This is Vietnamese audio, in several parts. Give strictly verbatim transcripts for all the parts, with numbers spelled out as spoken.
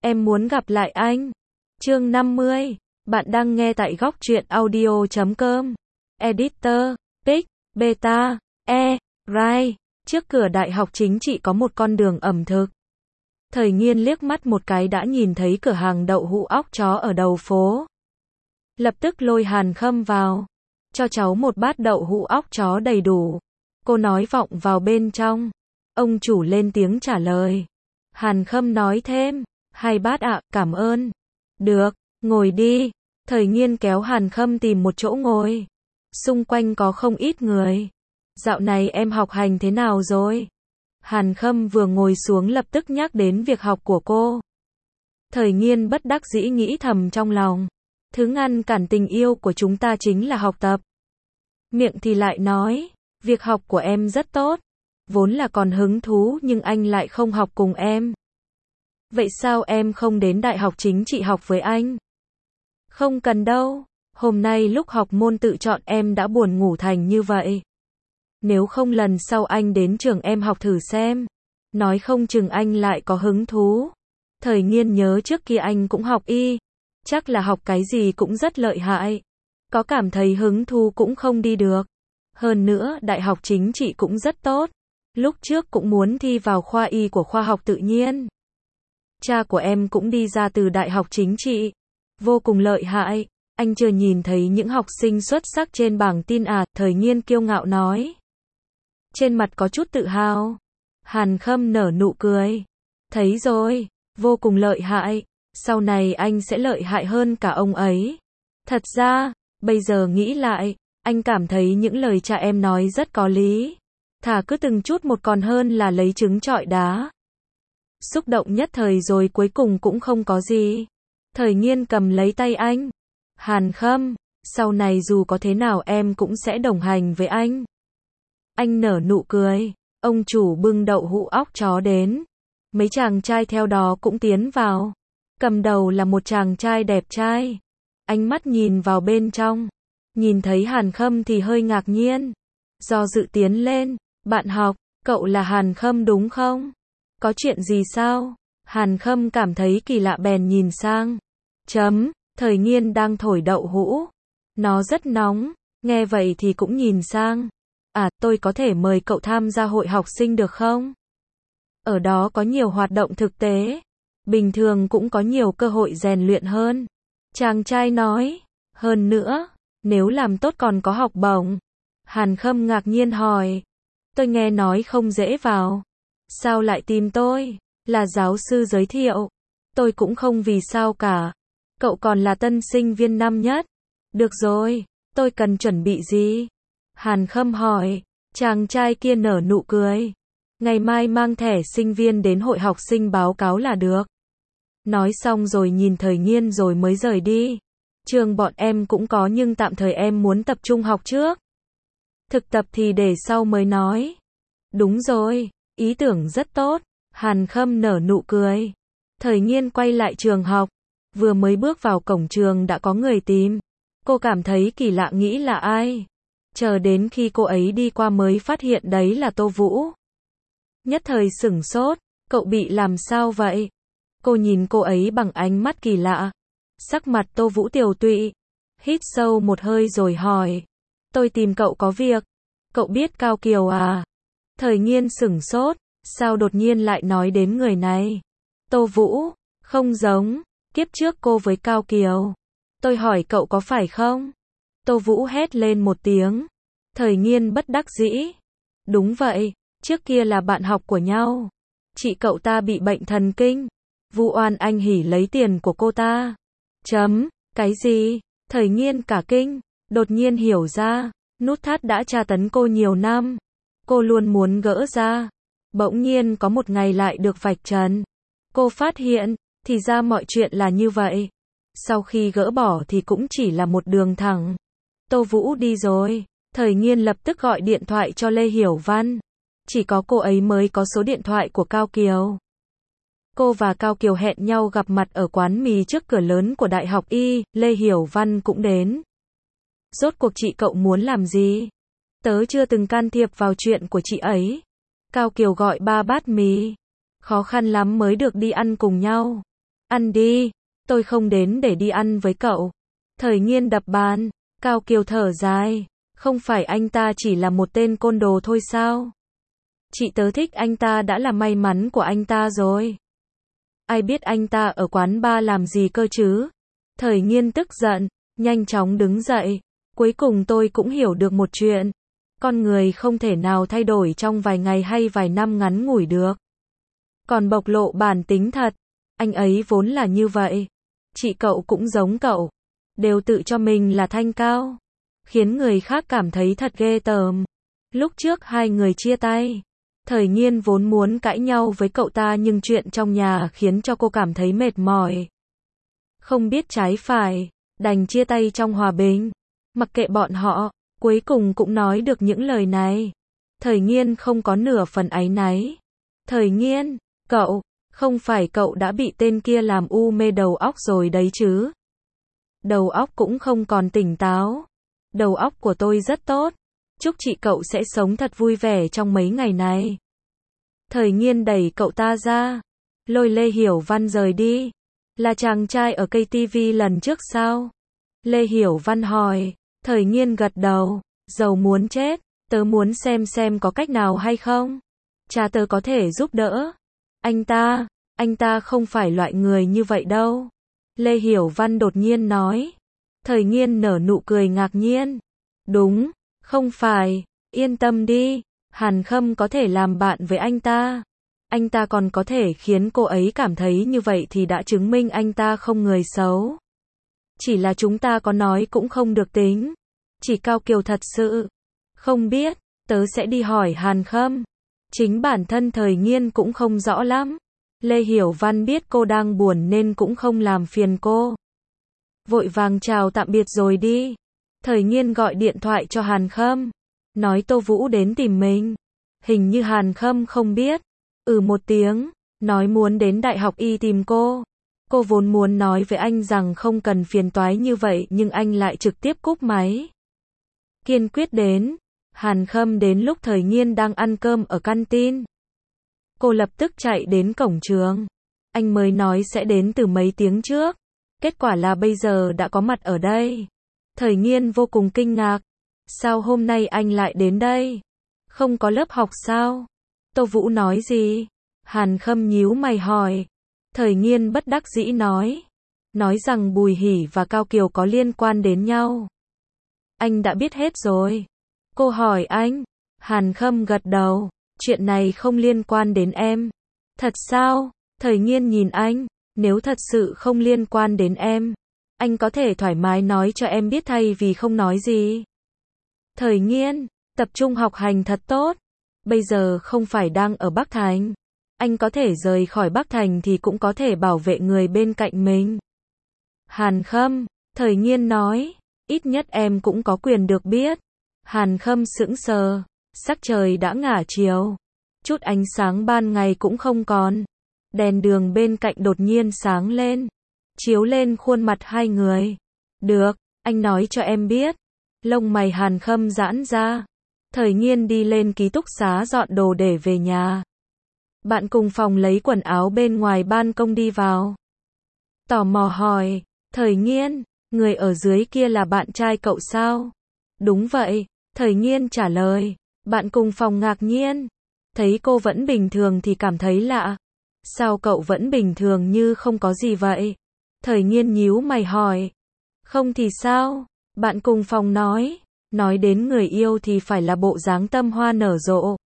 em muốn gặp lại anh. Chương năm mươi. Bạn đang nghe tại góc truyện audio chấm com. Editor, Pic, Beta, E, Rai. Trước cửa đại học chính trị có một con đường ẩm thực. Thời Nghiên liếc mắt một cái đã nhìn thấy cửa hàng đậu hũ óc chó ở đầu phố. Lập tức lôi Hàn Khâm vào. Cho cháu một bát đậu hũ óc chó đầy đủ. Cô nói vọng vào bên trong. Ông chủ lên tiếng trả lời. Hàn Khâm nói thêm. Hai bát ạ, cảm ơn. Được, ngồi đi. Thời Nghiên kéo Hàn Khâm tìm một chỗ ngồi. Xung quanh có không ít người. Dạo này em học hành thế nào rồi? Hàn Khâm vừa ngồi xuống lập tức nhắc đến việc học của cô. Thời Nghiên bất đắc dĩ nghĩ thầm trong lòng. Thứ ngăn cản tình yêu của chúng ta chính là học tập. Miệng thì lại nói, việc học của em rất tốt. Vốn là còn hứng thú nhưng anh lại không học cùng em. Vậy sao em không đến đại học chính trị học với anh? Không cần đâu, hôm nay lúc học môn tự chọn em đã buồn ngủ thành như vậy. Nếu không lần sau anh đến trường em học thử xem. Nói không chừng anh lại có hứng thú. Thời Nghiên nhớ trước kia anh cũng học y. Chắc là học cái gì cũng rất lợi hại. Có cảm thấy hứng thú cũng không đi được. Hơn nữa, đại học chính trị cũng rất tốt. Lúc trước cũng muốn thi vào khoa y của khoa học tự nhiên. Cha của em cũng đi ra từ đại học chính trị. Vô cùng lợi hại. Anh chưa nhìn thấy những học sinh xuất sắc trên bảng tin à? Thời Nghiên kiêu ngạo nói. Trên mặt có chút tự hào. Hàn Khâm nở nụ cười. Thấy rồi, vô cùng lợi hại. Sau này anh sẽ lợi hại hơn cả ông ấy. Thật ra, bây giờ nghĩ lại, anh cảm thấy những lời cha em nói rất có lý. Thà cứ từng chút một còn hơn là lấy trứng trọi đá. Xúc động nhất thời rồi cuối cùng cũng không có gì. Thời Nghiên cầm lấy tay anh. Hàn Khâm, sau này dù có thế nào em cũng sẽ đồng hành với anh. Anh nở nụ cười. Ông chủ bưng đậu hũ óc chó đến. Mấy chàng trai theo đó cũng tiến vào. Cầm đầu là một chàng trai đẹp trai. Ánh mắt nhìn vào bên trong. Nhìn thấy Hàn Khâm thì hơi ngạc nhiên. Do dự tiến lên. Bạn học, cậu là Hàn Khâm đúng không? Có chuyện gì sao? Hàn Khâm cảm thấy kỳ lạ bèn nhìn sang. Chấm, Thời Nghiên đang thổi đậu hũ. Nó rất nóng. Nghe vậy thì cũng nhìn sang. À, tôi có thể mời cậu tham gia hội học sinh được không? Ở đó có nhiều hoạt động thực tế. Bình thường cũng có nhiều cơ hội rèn luyện hơn. Chàng trai nói. Hơn nữa, nếu làm tốt còn có học bổng. Hàn Khâm ngạc nhiên hỏi. Tôi nghe nói không dễ vào. Sao lại tìm tôi? Là giáo sư giới thiệu. Tôi cũng không vì sao cả. Cậu còn là tân sinh viên năm nhất. Được rồi, tôi cần chuẩn bị gì? Hàn Khâm hỏi. Chàng trai kia nở nụ cười. Ngày mai mang thẻ sinh viên đến hội học sinh báo cáo là được. Nói xong rồi nhìn Thời Nghiên rồi mới rời đi. Trường bọn em cũng có nhưng tạm thời em muốn tập trung học trước. Thực tập thì để sau mới nói. Đúng rồi, ý tưởng rất tốt. Hàn Khâm nở nụ cười. Thời Nghiên quay lại trường học. Vừa mới bước vào cổng trường đã có người tìm. Cô cảm thấy kỳ lạ nghĩ là ai. Chờ đến khi cô ấy đi qua mới phát hiện đấy là Tô Vũ. Nhất thời sửng sốt. Cậu bị làm sao vậy? Cô nhìn cô ấy bằng ánh mắt kỳ lạ. Sắc mặt Tô Vũ tiều tụy. Hít sâu một hơi rồi hỏi. Tôi tìm cậu có việc. Cậu biết Cao Kiều à? Thời Nghiên sửng sốt. Sao đột nhiên lại nói đến người này? Tô Vũ. Không giống. Kiếp trước cô với Cao Kiều. Tôi hỏi cậu có phải không? Tô Vũ hét lên một tiếng. Thời Nghiên bất đắc dĩ. Đúng vậy. Trước kia là bạn học của nhau. Chị cậu ta bị bệnh thần kinh. Vu oan anh hỉ lấy tiền của cô ta. Chấm. Cái gì? Thời Nghiên cả kinh. Đột nhiên hiểu ra. Nút thắt đã tra tấn cô nhiều năm. Cô luôn muốn gỡ ra. Bỗng nhiên có một ngày lại được vạch trần. Cô phát hiện. Thì ra mọi chuyện là như vậy. Sau khi gỡ bỏ thì cũng chỉ là một đường thẳng. Tô Vũ đi rồi. Thời Nghiên lập tức gọi điện thoại cho Lê Hiểu Văn. Chỉ có cô ấy mới có số điện thoại của Cao Kiều. Cô và Cao Kiều hẹn nhau gặp mặt ở quán mì trước cửa lớn của Đại học Y, Lê Hiểu Văn cũng đến. Rốt cuộc chị cậu muốn làm gì? Tớ chưa từng can thiệp vào chuyện của chị ấy. Cao Kiều gọi ba bát mì. Khó khăn lắm mới được đi ăn cùng nhau. Ăn đi, tôi không đến để đi ăn với cậu. Thời Nghiên đập bàn, Cao Kiều thở dài, không phải anh ta chỉ là một tên côn đồ thôi sao? Chị tớ thích anh ta đã là may mắn của anh ta rồi. Ai biết anh ta ở quán bar làm gì cơ chứ? Thời Nghiên tức giận, nhanh chóng đứng dậy. Cuối cùng tôi cũng hiểu được một chuyện. Con người không thể nào thay đổi trong vài ngày hay vài năm ngắn ngủi được. Còn bộc lộ bản tính thật, anh ấy vốn là như vậy. Chị cậu cũng giống cậu, đều tự cho mình là thanh cao, khiến người khác cảm thấy thật ghê tởm. Lúc trước hai người chia tay, Thời Nghiên vốn muốn cãi nhau với cậu ta nhưng chuyện trong nhà khiến cho cô cảm thấy mệt mỏi. Không biết trái phải, đành chia tay trong hòa bình. Mặc kệ bọn họ, cuối cùng cũng nói được những lời này. Thời Nghiên không có nửa phần áy náy. Thời Nghiên, cậu, không phải cậu đã bị tên kia làm u mê đầu óc rồi đấy chứ? Đầu óc cũng không còn tỉnh táo. Đầu óc của tôi rất tốt. Chúc chị cậu sẽ sống thật vui vẻ trong mấy ngày này. Thời Nghiên đẩy cậu ta ra, lôi Lê Hiểu Văn rời đi. Là chàng trai ở cây tivi lần trước sao? Lê Hiểu Văn hỏi. Thời Nghiên gật đầu, giàu muốn chết, tớ muốn xem xem có cách nào hay không. Cha tớ có thể giúp đỡ. Anh ta, anh ta không phải loại người như vậy đâu. Lê Hiểu Văn đột nhiên nói. Thời Nghiên nở nụ cười ngạc nhiên. Đúng, không phải, yên tâm đi, Hàn Khâm có thể làm bạn với anh ta. Anh ta còn có thể khiến cô ấy cảm thấy như vậy thì đã chứng minh anh ta không người xấu. Chỉ là chúng ta có nói cũng không được tính. Chỉ Cao Kiều thật sự không biết, tớ sẽ đi hỏi Hàn Khâm. Chính bản thân Thời Nghiên cũng không rõ lắm. Lê Hiểu Văn biết cô đang buồn nên cũng không làm phiền cô. Vội vàng chào tạm biệt rồi đi. Thời Nghiên gọi điện thoại cho Hàn Khâm, nói Tô Vũ đến tìm mình. Hình như Hàn Khâm không biết. Ừ một tiếng, nói muốn đến Đại học Y tìm cô. Cô vốn muốn nói với anh rằng không cần phiền toái như vậy nhưng anh lại trực tiếp cúp máy. Kiên quyết đến. Hàn Khâm đến lúc Thời Nghiên đang ăn cơm ở canteen. Cô lập tức chạy đến cổng trường. Anh mới nói sẽ đến từ mấy tiếng trước. Kết quả là bây giờ đã có mặt ở đây. Thời Nghiên vô cùng kinh ngạc. Sao hôm nay anh lại đến đây? Không có lớp học sao? Tô Vũ nói gì? Hàn Khâm nhíu mày hỏi. Thời Nghiên bất đắc dĩ nói. Nói rằng Bùi Hỉ và Cao Kiều có liên quan đến nhau. Anh đã biết hết rồi. Cô hỏi anh. Hàn Khâm gật đầu. Chuyện này không liên quan đến em. Thật sao? Thời Nghiên nhìn anh. Nếu thật sự không liên quan đến em, anh có thể thoải mái nói cho em biết thay vì không nói gì. Thời Nghiên, tập trung học hành thật tốt. Bây giờ không phải đang ở Bắc Thành. Anh có thể rời khỏi Bắc Thành thì cũng có thể bảo vệ người bên cạnh mình. Hàn Khâm, Thời Nghiên nói, ít nhất em cũng có quyền được biết. Hàn Khâm sững sờ, sắc trời đã ngả chiều. Chút ánh sáng ban ngày cũng không còn. Đèn đường bên cạnh đột nhiên sáng lên, chiếu lên khuôn mặt hai người. Được, anh nói cho em biết. Lông mày Hàn Khâm giãn ra. Thời Nghiên đi lên ký túc xá dọn đồ để về nhà. Bạn cùng phòng lấy quần áo bên ngoài ban công đi vào. Tò mò hỏi, Thời Nghiên, người ở dưới kia là bạn trai cậu sao? Đúng vậy, Thời Nghiên trả lời. Bạn cùng phòng ngạc nhiên. Thấy cô vẫn bình thường thì cảm thấy lạ. Sao cậu vẫn bình thường như không có gì vậy? Thời Nghiên nhíu mày hỏi. Không thì sao? Bạn cùng phòng nói. Nói đến người yêu thì phải là bộ dáng tâm hoa nở rộ.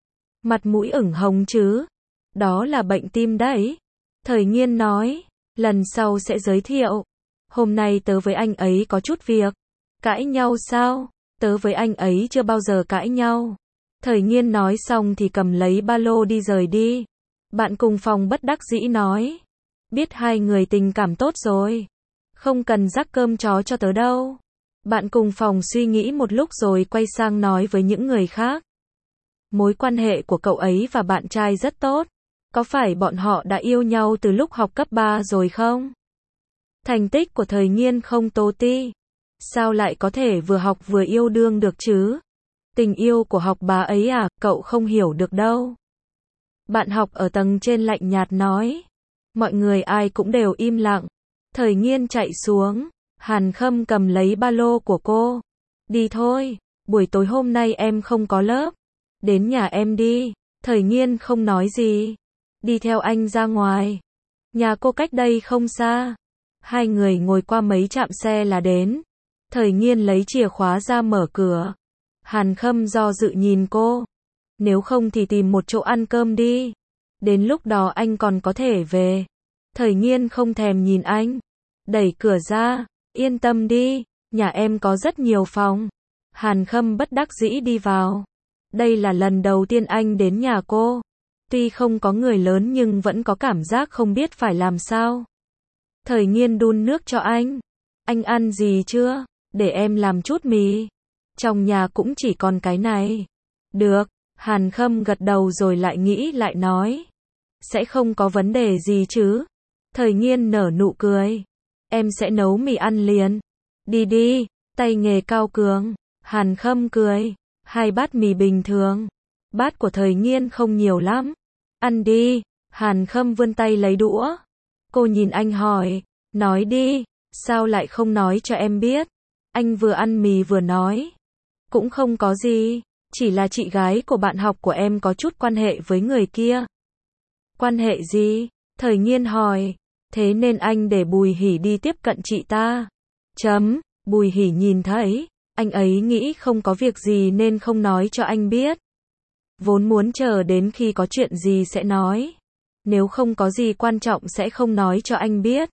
Mặt mũi ửng hồng chứ. Đó là bệnh tim đấy. Thời Nghiên nói. Lần sau sẽ giới thiệu. Hôm nay tớ với anh ấy có chút việc. Cãi nhau sao? Tớ với anh ấy chưa bao giờ cãi nhau. Thời Nghiên nói xong thì cầm lấy ba lô đi rời đi. Bạn cùng phòng bất đắc dĩ nói. Biết hai người tình cảm tốt rồi. Không cần rắc cơm chó cho tớ đâu. Bạn cùng phòng suy nghĩ một lúc rồi quay sang nói với những người khác. Mối quan hệ của cậu ấy và bạn trai rất tốt. Có phải bọn họ đã yêu nhau từ lúc học cấp ba rồi không? Thành tích của Thời Nghiên không tố ti. Sao lại có thể vừa học vừa yêu đương được chứ? Tình yêu của học bá ấy à, cậu không hiểu được đâu. Bạn học ở tầng trên lạnh nhạt nói. Mọi người ai cũng đều im lặng. Thời Nghiên chạy xuống. Hàn Khâm cầm lấy ba lô của cô. Đi thôi, buổi tối hôm nay em không có lớp. Đến nhà em đi. Thời Nghiên không nói gì. Đi theo anh ra ngoài. Nhà cô cách đây không xa. Hai người ngồi qua mấy trạm xe là đến. Thời Nghiên lấy chìa khóa ra mở cửa. Hàn Khâm do dự nhìn cô. Nếu không thì tìm một chỗ ăn cơm đi. Đến lúc đó anh còn có thể về. Thời Nghiên không thèm nhìn anh. Đẩy cửa ra. Yên tâm đi, nhà em có rất nhiều phòng. Hàn Khâm bất đắc dĩ đi vào. Đây là lần đầu tiên anh đến nhà cô. Tuy không có người lớn nhưng vẫn có cảm giác không biết phải làm sao. Thời Nghiên đun nước cho anh. Anh ăn gì chưa? Để em làm chút mì. Trong nhà cũng chỉ còn cái này. Được, Hàn Khâm gật đầu rồi lại nghĩ lại nói. Sẽ không có vấn đề gì chứ? Thời Nghiên nở nụ cười. Em sẽ nấu mì ăn liền. Đi đi, tay nghề cao cường. Hàn Khâm cười. Hai bát mì bình thường. Bát của Thời Nghiên không nhiều lắm. Ăn đi. Hàn Khâm vươn tay lấy đũa. Cô nhìn anh hỏi. Nói đi, sao lại không nói cho em biết? Anh vừa ăn mì vừa nói. Cũng không có gì. Chỉ là chị gái của bạn học của em có chút quan hệ với người kia. Quan hệ gì? Thời Nghiên hỏi. Thế nên anh để Bùi Hỉ đi tiếp cận chị ta. Chấm, Bùi Hỉ nhìn thấy, anh ấy nghĩ không có việc gì nên không nói cho anh biết. Vốn muốn chờ đến khi có chuyện gì sẽ nói. Nếu không có gì quan trọng sẽ không nói cho anh biết.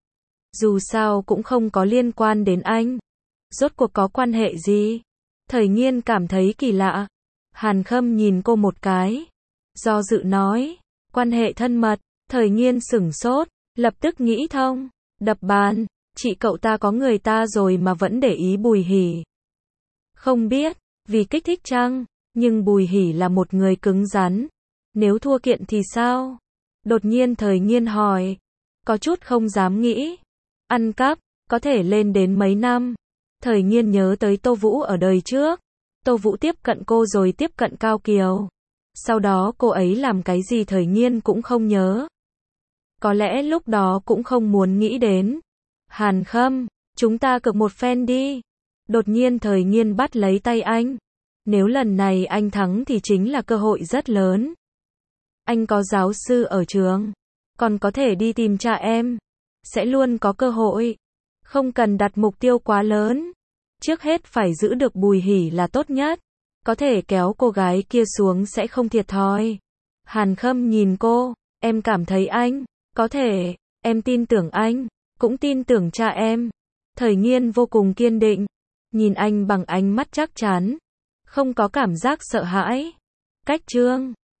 Dù sao cũng không có liên quan đến anh. Rốt cuộc có quan hệ gì? Thời Nghiên cảm thấy kỳ lạ. Hàn Khâm nhìn cô một cái. Do dự nói, quan hệ thân mật. Thời Nghiên sửng sốt. Lập tức nghĩ thông, đập bàn, chị cậu ta có người ta rồi mà vẫn để ý Bùi Hỉ. Không biết, vì kích thích chăng, nhưng Bùi Hỉ là một người cứng rắn. Nếu thua kiện thì sao? Đột nhiên Thời Nghiên hỏi, có chút không dám nghĩ. Ăn cắp, có thể lên đến mấy năm. Thời Nghiên nhớ tới Tô Vũ ở đời trước. Tô Vũ tiếp cận cô rồi tiếp cận Cao Kiều. Sau đó cô ấy làm cái gì Thời Nghiên cũng không nhớ. Có lẽ lúc đó cũng không muốn nghĩ đến. Hàn Khâm, chúng ta cược một phen đi. Đột nhiên Thời Nghiên bắt lấy tay anh. Nếu lần này anh thắng thì chính là cơ hội rất lớn. Anh có giáo sư ở trường. Còn có thể đi tìm cha em. Sẽ luôn có cơ hội. Không cần đặt mục tiêu quá lớn. Trước hết phải giữ được Bùi Hỉ là tốt nhất. Có thể kéo cô gái kia xuống sẽ không thiệt thòi. Hàn Khâm nhìn cô. Em cảm thấy anh. Có thể, em tin tưởng anh, cũng tin tưởng cha em. Thời Nghiên vô cùng kiên định, nhìn anh bằng ánh mắt chắc chắn, không có cảm giác sợ hãi. Cách chương